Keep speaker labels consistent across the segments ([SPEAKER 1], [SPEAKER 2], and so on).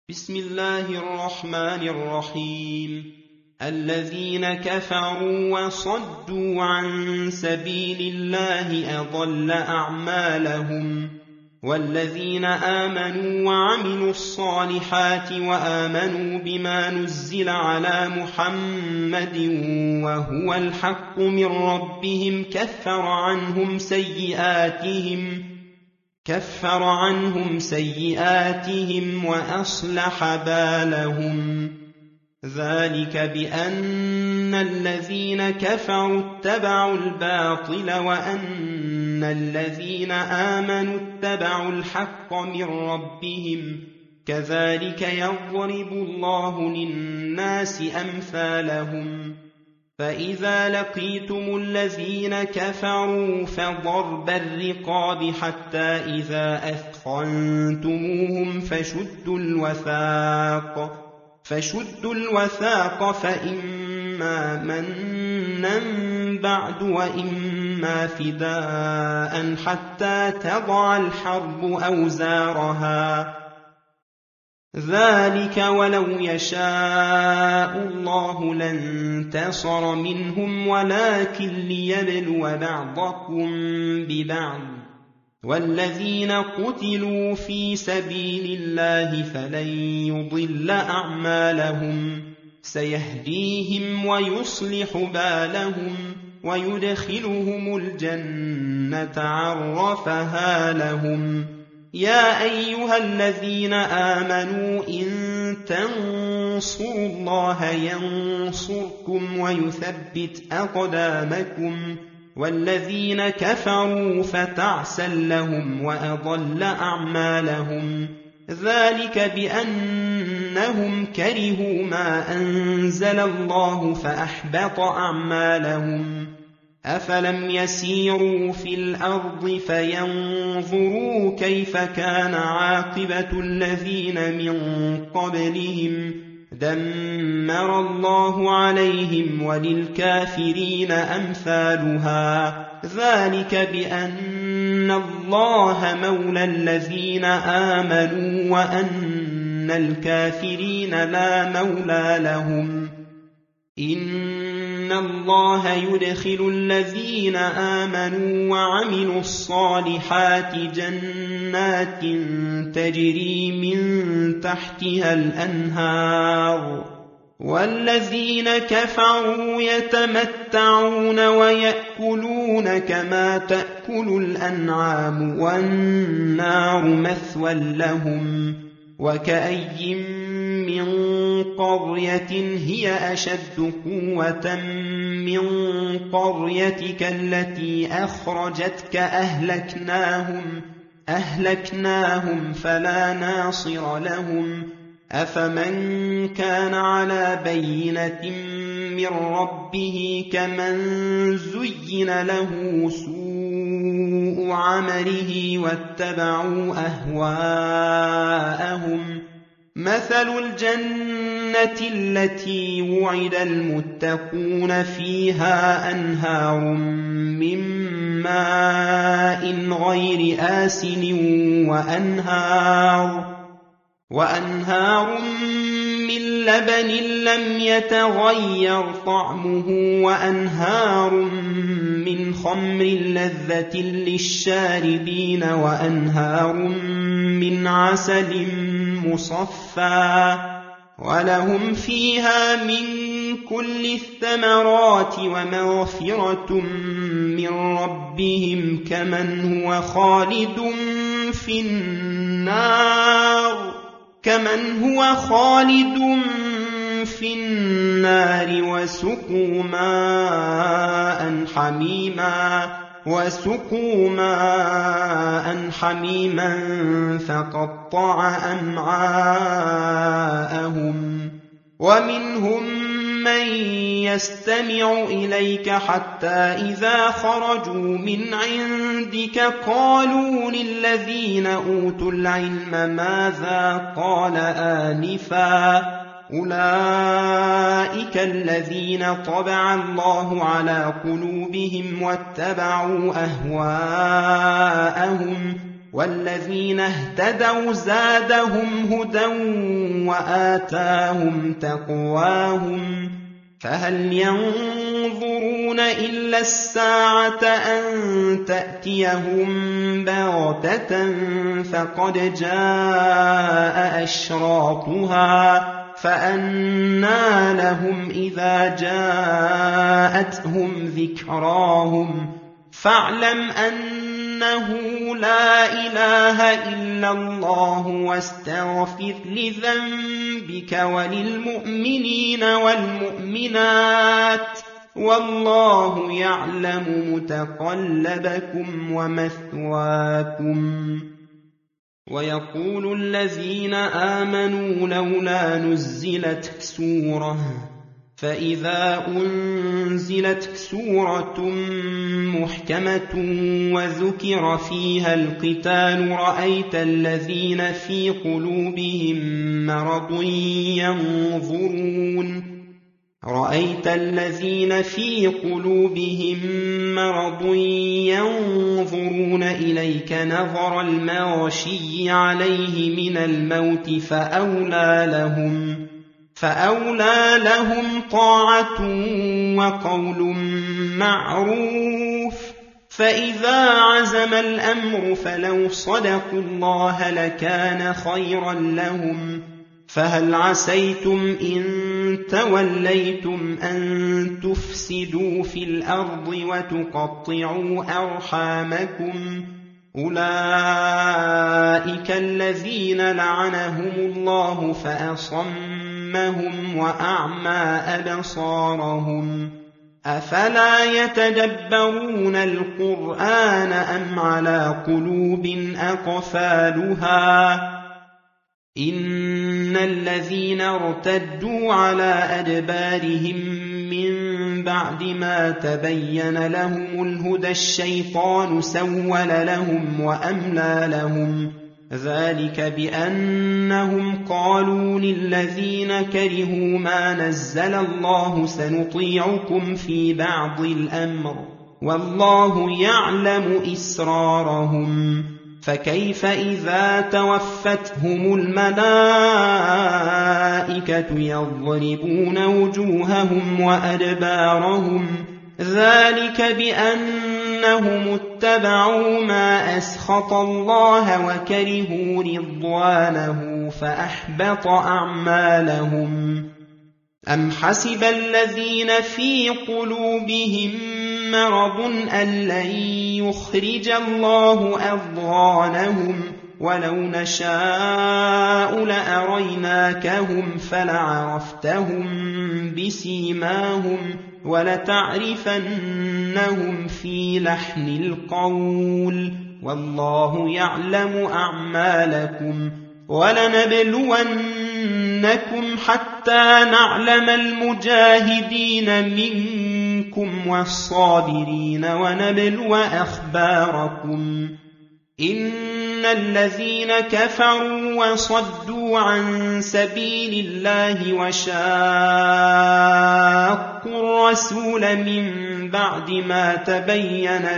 [SPEAKER 1] بسم الله الرحمن الرحيم. الذين كفروا وصدوا عن سبيل الله أضل أعمالهم، والذين آمنوا وعملوا الصالحات وآمنوا بما نزل على محمد وهو الحق من ربهم كفر عنهم سيئاتهم وأصلح بالهم. ذلك بأن الذين كفروا اتبعوا الباطل وأن الذين آمنوا اتبعوا الحق من ربهم، كذلك يضرب الله للناس أمثالهم. فإذا لقيتم الذين كفروا فضرب الرقاب حتى إذا أثخنتموهم فشدوا الوثاق فإما منا بعد وإما فداء حتى تضع الحرب أوزارها. ذلك ولو يشاء الله لانتصر منهم ولكن ليبلو بعضكم ببعض. والذين قتلوا في سبيل الله فلن يضل أعمالهم، سيهديهم ويصلح بالهم ويدخلهم الجنة عرفها لهم. يا أيها الذين آمنوا إن تنصروا الله ينصركم ويثبت أقدامكم، والذين كفروا فتعسا لهم وأضل أعمالهم. ذلك بأنهم كرهوا ما أنزل الله فأحبط أعمالهم. أفلم يسيروا في الأرض فينظروا كيف كان عاقبة الذين من قبلهم، دمر الله عليهم وللكافرين أمثالها. ذلك بأن الله مولى الذين آمنوا وأن الكافرين لا مولى لهم. إن الله يدخل الذين آمنوا وعملوا الصالحات جنات تجري من تحتها الأنهار، والذين كفروا يتمتعون ويأكلون كما تأكل الأنعام والنار مثوى لهم. وكأي من قرية هي أشد قوة من قريتك التي أخرجتك أهلكناهم فلا ناصر لهم. أفمن كان على بينة من ربه كمن زين له سوء عمله واتبعوا أهواءهم. مثل الجنة التي وعد المتقون فيها أنهار من ماء غير آسن وأنهار من لبن لم يتغير طعمه وأنهار من خمر لذة للشاربين وأنهار من عسل مصفى، ولهم فيها من كل الثمرات ومغفرة من ربهم كمن هو خالد في النار وسقوا ماء حميما فقطع أمعاءهم. ومنهم من يستمع إليك حتى إذا خرجوا من عندك قالوا للذين أوتوا العلم ماذا قال آنفا، أولئك الذين طبع الله على قلوبهم واتبعوا أهواءهم والذين اهتدوا زادهم هدى وآتاهم تقواهم فهل ينظرون إلا الساعة أن تأتيهم بغتة فقد جاء أشراطها فأنى لهم إذا جاءتهم ذكراهم فاعلم أنه لا إله إلا الله واستغفر لذنبك وللمؤمنين والمؤمنات والله يعلم متقلبكم ومثواكم. ويقول الذين آمنوا لولا نزلت سورة فإذا أنزلت سورة محكمة وذكر فيها القتال رأيت الذين في قلوبهم مرض ينظرون إليك نظر المغشي عليه من الموت فأولى لهم طاعة وقول معروف فإذا عزم الأمر فلو صدقوا الله لكان خيرا لهم فهل عسيتم إن توليتم أن تفسدوا في الأرض وتقطعوا أرحامكم أولئك الذين لعنهم الله فأصمهم وأعمى أبصارهم أفلا يتدبرون القرآن أم على قلوب أقفالها إن الذين ارتدوا على أدبارهم من بعد ما تبين لهم الهدى الشيطان سول لهم وأملى لهم ذلك بأنهم قالوا للذين كرهوا ما نزل الله سنطيعكم في بعض الأمر والله يعلم إسرارهم فكيف إذا توفتهم الملائكة يضربون وجوههم وأدبارهم ذلك بأنهم اتبعوا ما أسخط الله وكرهوا رضوانه فأحبط أعمالهم أم حسب الذين في قلوبهم مرض أن لن يخرج الله أضغانهم ولو نشاء لأريناكهم فلعرفتهم بسيماهم ولتعرفنهم في لحن القول والله يعلم أعمالكم ولنبلونكم حتى نعلم المجاهدين منكم والصابرين ونبلو أخباركم إن الذين كفروا وصدوا عن سبيل الله وشاقوا الرسول من بعد ما تبين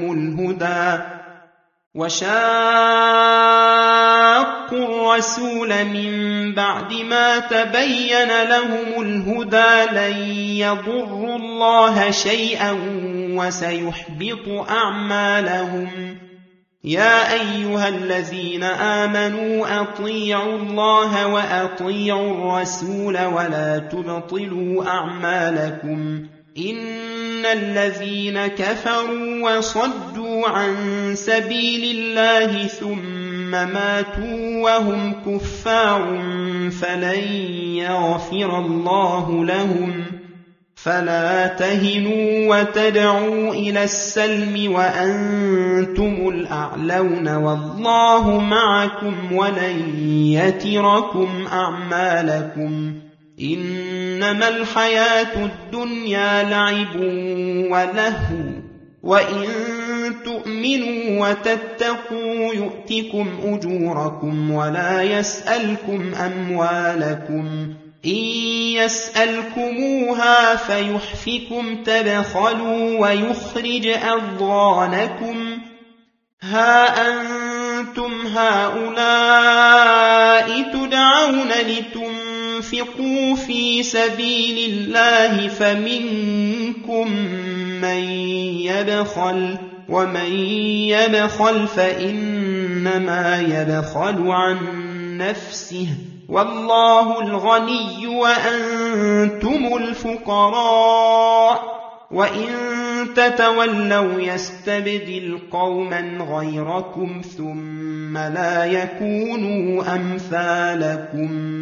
[SPEAKER 1] لهم الهدى لن يضروا الله شيئا وسيحبط أعمالهم يا أيها الذين آمنوا أطيعوا الله وأطيعوا الرسول ولا تبطلوا أعمالكم إن الذين كفروا وصدوا عن سبيل الله ثم ماتوا وهم كفار فلن يغفر الله لهم فلا تهنوا وتدعوا إلى السلم وأنتم الأعلون والله معكم ولن يتركم أعمالكم إنما الحياة الدنيا لعب ولهو وإن تؤمنوا وتتقوا يؤتكم أجوركم ولا يسألكم أموالكم إن يسألكموها فيحفكم تبخلوا ويخرج أضغانكم ها هؤلاء تدعون لتنفقوا في سبيل الله فمنكم من يبخل ومن يبخل فإنما يبخل عن نفسه والله الغني وأنتم الفقراء وإن تتولوا يستبدل قوما غيركم ثم لا يكونوا أمثالكم